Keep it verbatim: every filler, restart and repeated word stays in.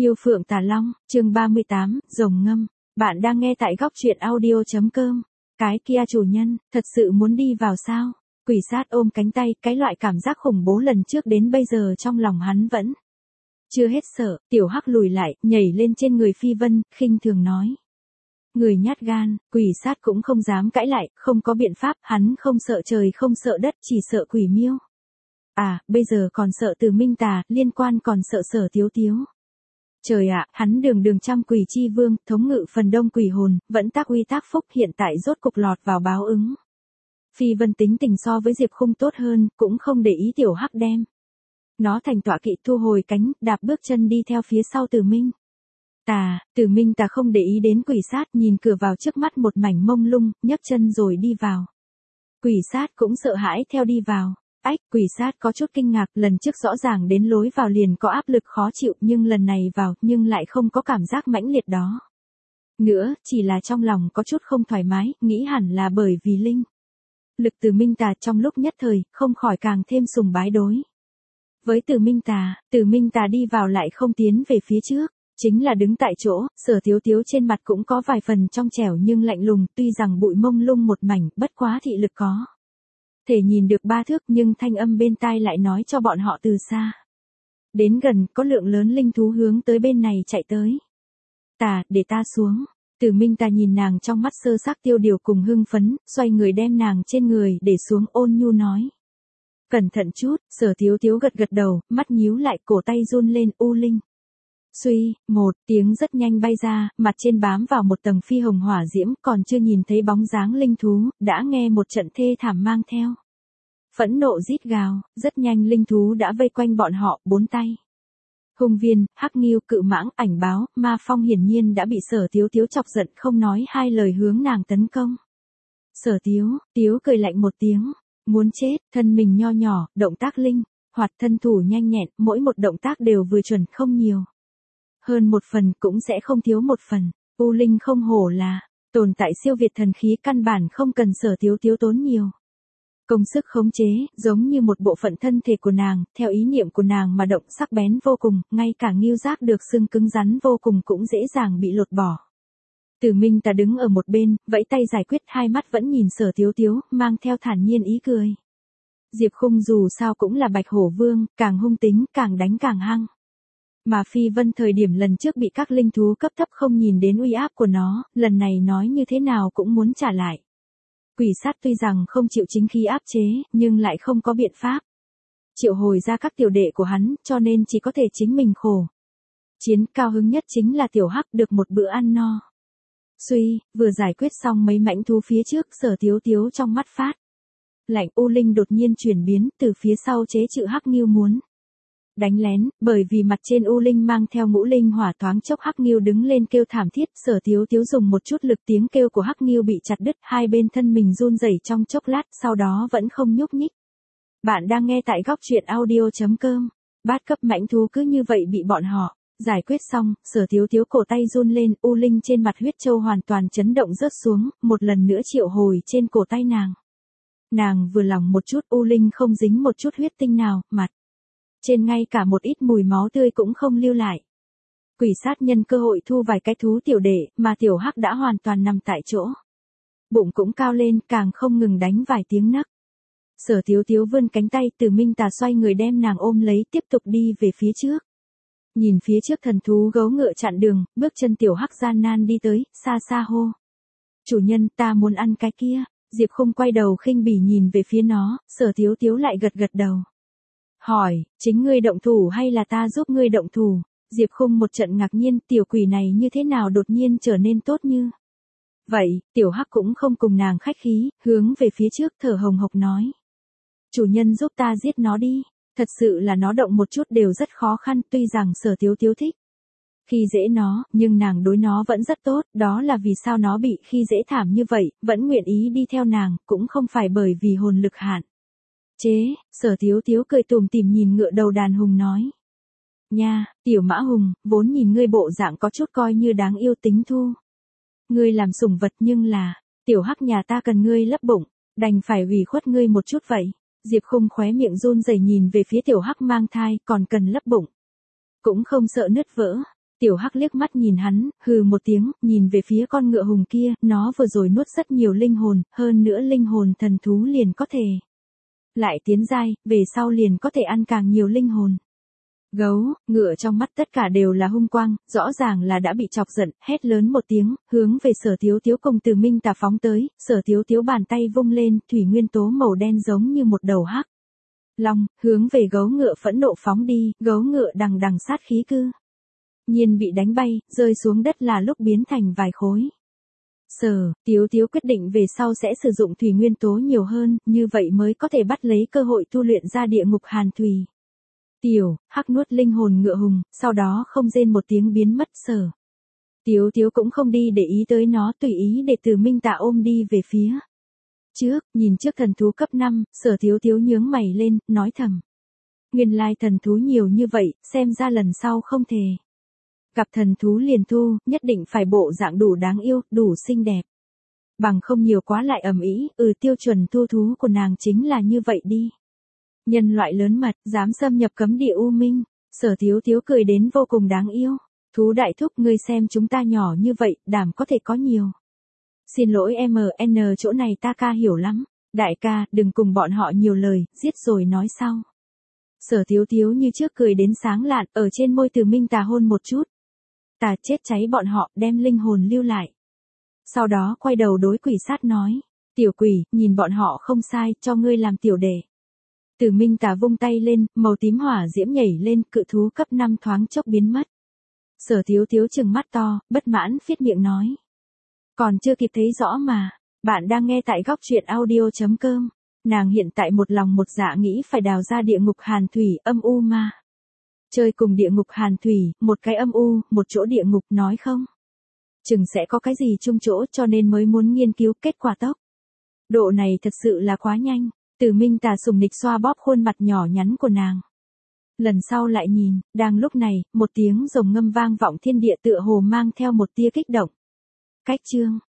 Yêu Phượng Tà Long, chương ba mươi tám, Rồng Ngâm. Bạn đang nghe tại góc truyện audio chấm com. Cái kia chủ nhân, thật sự muốn đi vào sao? Quỷ sát ôm cánh tay, cái loại cảm giác khủng bố lần trước đến bây giờ trong lòng hắn vẫn chưa hết sợ. Tiểu Hắc lùi lại, nhảy lên trên người Phi Vân, khinh thường nói. Người nhát gan, quỷ sát cũng không dám cãi lại, không có biện pháp, hắn không sợ trời không sợ đất, chỉ sợ quỷ miêu. À, bây giờ còn sợ Từ Minh Tà, liên quan còn sợ Sở Tiếu Tiếu. Trời ạ, hắn đường đường trăm quỷ chi vương, thống ngự phần đông quỷ hồn, vẫn tác uy tác phúc, hiện tại rốt cục lọt vào báo ứng. Phi Vân tính tình so với Diệp Khung tốt hơn, cũng không để ý Tiểu Hắc đem nó thành tọa kỵ, thu hồi cánh, đạp bước chân đi theo phía sau Từ Minh Tà. Từ Minh Tà không để ý đến quỷ sát, nhìn cửa vào trước mắt một mảnh mông lung, nhấc chân rồi đi vào. Quỷ sát cũng sợ hãi theo đi vào. Ách, quỷ sát có chút kinh ngạc, lần trước rõ ràng đến lối vào liền có áp lực khó chịu, nhưng lần này vào, nhưng lại không có cảm giác mãnh liệt đó. Nữa, chỉ là trong lòng có chút không thoải mái, nghĩ hẳn là bởi vì linh lực Từ Minh Tà, trong lúc nhất thời, không khỏi càng thêm sùng bái đối với Từ Minh Tà. Từ Minh Tà đi vào lại không tiến về phía trước, chính là đứng tại chỗ. Sở Tiếu Tiếu trên mặt cũng có vài phần trong trẻo nhưng lạnh lùng, tuy rằng bụi mông lung một mảnh, bất quá thị lực có thể nhìn được ba thước, nhưng thanh âm bên tai lại nói cho bọn họ từ xa đến gần, có lượng lớn linh thú hướng tới bên này chạy tới. Tà, để ta xuống. Từ Minh Tà nhìn nàng trong mắt sơ xác tiêu điều cùng hưng phấn, xoay người đem nàng trên người để xuống, ôn nhu nói. Cẩn thận chút. Sở Tiếu Tiếu gật gật đầu, mắt nhíu lại, cổ tay run lên. U linh. Suy, một tiếng rất nhanh bay ra, mặt trên bám vào một tầng phi hồng hỏa diễm, còn chưa nhìn thấy bóng dáng linh thú, đã nghe một trận thê thảm mang theo phẫn nộ rít gào. Rất nhanh linh thú đã vây quanh bọn họ, bốn tay hung viên, hắc nghêu, cự mãng, ảnh báo, ma phong hiển nhiên đã bị Sở Tiếu Tiếu chọc giận, không nói hai lời hướng nàng tấn công. Sở Tiếu Tiếu cười lạnh một tiếng, muốn chết. Thân mình nho nhỏ, động tác linh hoạt, thân thủ nhanh nhẹn, mỗi một động tác đều vừa chuẩn, không nhiều hơn một phần, cũng sẽ không thiếu một phần. U linh không hổ là tồn tại siêu việt thần khí, căn bản không cần Sở Tiếu Tiếu tốn nhiều công sức khống chế, giống như một bộ phận thân thể của nàng, theo ý niệm của nàng mà động, sắc bén vô cùng, ngay cả nghêu giác được xương cứng rắn vô cùng cũng dễ dàng bị lột bỏ. Từ Minh Tà đứng ở một bên, vẫy tay giải quyết, hai mắt vẫn nhìn Sở Tiếu Tiếu, mang theo thản nhiên ý cười. Diệp Khung dù sao cũng là Bạch Hổ Vương, càng hung tính, càng đánh càng hăng. Mà Phi Vân thời điểm lần trước bị các linh thú cấp thấp không nhìn đến uy áp của nó, lần này nói như thế nào cũng muốn trả lại. Quỷ sát tuy rằng không chịu chính khí áp chế, nhưng lại không có biện pháp triệu hồi ra các tiểu đệ của hắn, cho nên chỉ có thể chính mình khổ chiến. Cao hứng nhất chính là Tiểu Hắc được một bữa ăn no. Suy, vừa giải quyết xong mấy mãnh thú phía trước, Sở Tiếu Tiếu trong mắt phát lạnh. U linh đột nhiên chuyển biến, từ phía sau chế trự hắc nghêu muốn đánh lén, bởi vì mặt trên U linh mang theo ngũ linh hỏa, thoáng chốc hắc nghêu đứng lên kêu thảm thiết. Sở Tiếu Tiếu dùng một chút lực, tiếng kêu của hắc nghêu bị chặt đứt, hai bên thân mình run rẩy trong chốc lát, sau đó vẫn không nhúc nhích. Bạn đang nghe tại góc truyện audio chấm com. Bát cấp mãnh thú cứ như vậy bị bọn họ giải quyết xong. Sở Tiếu Tiếu cổ tay run lên, U linh trên mặt huyết châu hoàn toàn chấn động rớt xuống, một lần nữa triệu hồi trên cổ tay nàng. Nàng vừa lòng một chút, U linh không dính một chút huyết tinh nào, mặt trên ngay cả một ít mùi máu tươi cũng không lưu lại. Quỷ sát nhân cơ hội thu vài cái thú tiểu đệ, mà Tiểu Hắc đã hoàn toàn nằm tại chỗ. Bụng cũng cao lên, càng không ngừng đánh vài tiếng nấc. Sở Tiếu Tiếu vươn cánh tay, Từ Minh Tà xoay người đem nàng ôm lấy, tiếp tục đi về phía trước. Nhìn phía trước thần thú gấu ngựa chặn đường, bước chân Tiểu Hắc gian nan đi tới, xa xa hô. Chủ nhân, ta muốn ăn cái kia. Diệp Khung quay đầu khinh bỉ nhìn về phía nó, Sở Tiếu Tiếu lại gật gật đầu. Hỏi, chính ngươi động thủ hay là ta giúp ngươi động thủ? Diệp Khung một trận ngạc nhiên, tiểu quỷ này như thế nào đột nhiên trở nên tốt như vậy. Tiểu Hắc cũng không cùng nàng khách khí, hướng về phía trước thở hồng hộc nói. Chủ nhân giúp ta giết nó đi. Thật sự là nó động một chút đều rất khó khăn, tuy rằng Sở Tiếu Tiếu thích khi dễ nó, nhưng nàng đối nó vẫn rất tốt, đó là vì sao nó bị khi dễ thảm như vậy, vẫn nguyện ý đi theo nàng, cũng không phải bởi vì hồn lực hạn chế. Sở Tiếu Tiếu cười tủm tỉm nhìn ngựa đầu đàn hùng nói. Nha, tiểu mã hùng, vốn nhìn ngươi bộ dạng có chút coi như đáng yêu, tính thu ngươi làm sủng vật, nhưng là Tiểu Hắc nhà ta cần ngươi lấp bụng, đành phải ủy khuất ngươi một chút vậy. Diệp Khung khóe miệng run rẩy nhìn về phía Tiểu Hắc mang thai, còn cần lấp bụng, cũng không sợ nứt vỡ. Tiểu Hắc liếc mắt nhìn hắn, hừ một tiếng, nhìn về phía con ngựa hùng kia, nó vừa rồi nuốt rất nhiều linh hồn, hơn nữa linh hồn thần thú liền có thể lại tiến giai, về sau liền có thể ăn càng nhiều linh hồn. Gấu, ngựa trong mắt tất cả đều là hung quang, rõ ràng là đã bị chọc giận, hét lớn một tiếng, hướng về Sở Tiếu Tiếu cùng Từ Minh Tà phóng tới, Sở Tiếu Tiếu bàn tay vung lên, thủy nguyên tố màu đen giống như một đầu hắc long, hướng về gấu ngựa phẫn nộ phóng đi, gấu ngựa đằng đằng sát khí cư nhiên bị đánh bay, rơi xuống đất là lúc biến thành vài khối. Sở Tiếu Tiếu quyết định về sau sẽ sử dụng thủy nguyên tố nhiều hơn, như vậy mới có thể bắt lấy cơ hội tu luyện ra địa ngục hàn thủy. Tiểu Hắc nuốt linh hồn ngựa hùng, sau đó không rên một tiếng biến mất. Sở Tiếu Tiếu cũng không đi để ý tới nó, tùy ý để Từ Minh Tà ôm đi về phía trước, nhìn trước thần thú cấp năm, Sở Tiếu Tiếu nhướng mày lên, nói thầm. Nguyên lai thần thú nhiều như vậy, xem ra lần sau không thể gặp thần thú liền thu, nhất định phải bộ dạng đủ đáng yêu, đủ xinh đẹp. Bằng không nhiều quá lại ầm ĩ, ừ tiêu chuẩn thu thú của nàng chính là như vậy đi. Nhân loại lớn mật, dám xâm nhập cấm địa u minh, Sở Tiếu Tiếu cười đến vô cùng đáng yêu. Thú đại thúc, ngươi xem chúng ta nhỏ như vậy, đảm có thể có nhiều. Xin lỗi em en, chỗ này ta ca hiểu lắm. Đại ca, đừng cùng bọn họ nhiều lời, giết rồi nói sau. Sở Tiếu Tiếu như trước cười đến sáng lạn, ở trên môi Từ Minh Tà hôn một chút. Tà chết cháy bọn họ, đem linh hồn lưu lại. Sau đó quay đầu đối quỷ sát nói. Tiểu quỷ, nhìn bọn họ không sai, cho ngươi làm tiểu đệ. Từ Minh Tà vung tay lên, màu tím hỏa diễm nhảy lên, cự thú cấp năm thoáng chốc biến mất. Sở Tiếu Tiếu trừng mắt to, bất mãn phết miệng nói. Còn chưa kịp thấy rõ mà, bạn đang nghe tại góc truyện audio.com. Nàng hiện tại một lòng một dạ nghĩ phải đào ra địa ngục hàn thủy, âm u ma. Chơi cùng địa ngục hàn thủy, một cái âm u, một chỗ địa ngục, nói không? Chừng sẽ có cái gì chung chỗ, cho nên mới muốn nghiên cứu. Kết quả tốc độ này thật sự là quá nhanh. Từ Minh Tà sùng nịch xoa bóp khuôn mặt nhỏ nhắn của nàng. Lần sau lại nhìn, đang lúc này, một tiếng rồng ngâm vang vọng thiên địa, tựa hồ mang theo một tia kích động. Cách chương